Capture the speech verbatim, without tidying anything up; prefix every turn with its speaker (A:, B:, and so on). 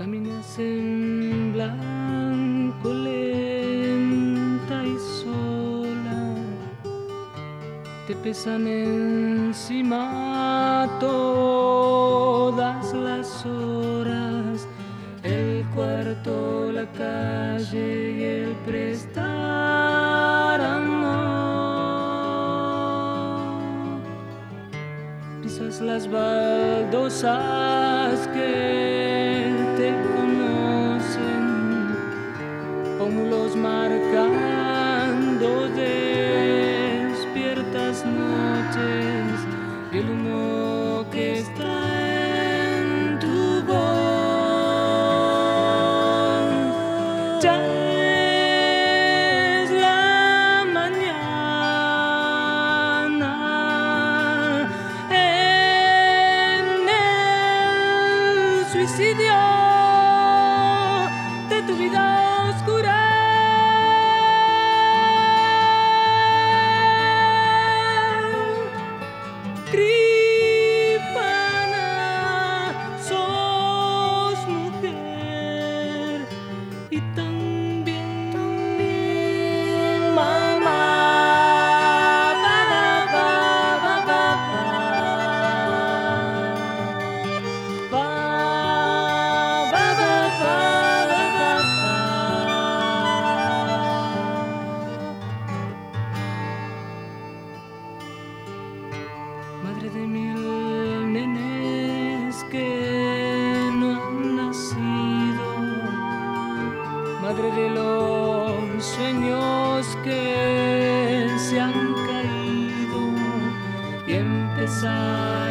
A: Caminas en blanco, lenta y sola, te pesan encima todas las horas, el cuarto, la calle y el prestar amor. Pisas las baldosas que te conocen, pómulos marcando despiertas noches y el humo que está en tu voz. Ya es la mañana en el suicidio de tu vida oscura. Gripana, sos mujer y también, también mamá. Ba, ba, ba, ba, ba, ba. Ba, ba, ba, ba, ba, ba. Madre de mil nenes que no han nacido, madre de los sueños que se han caído y empezar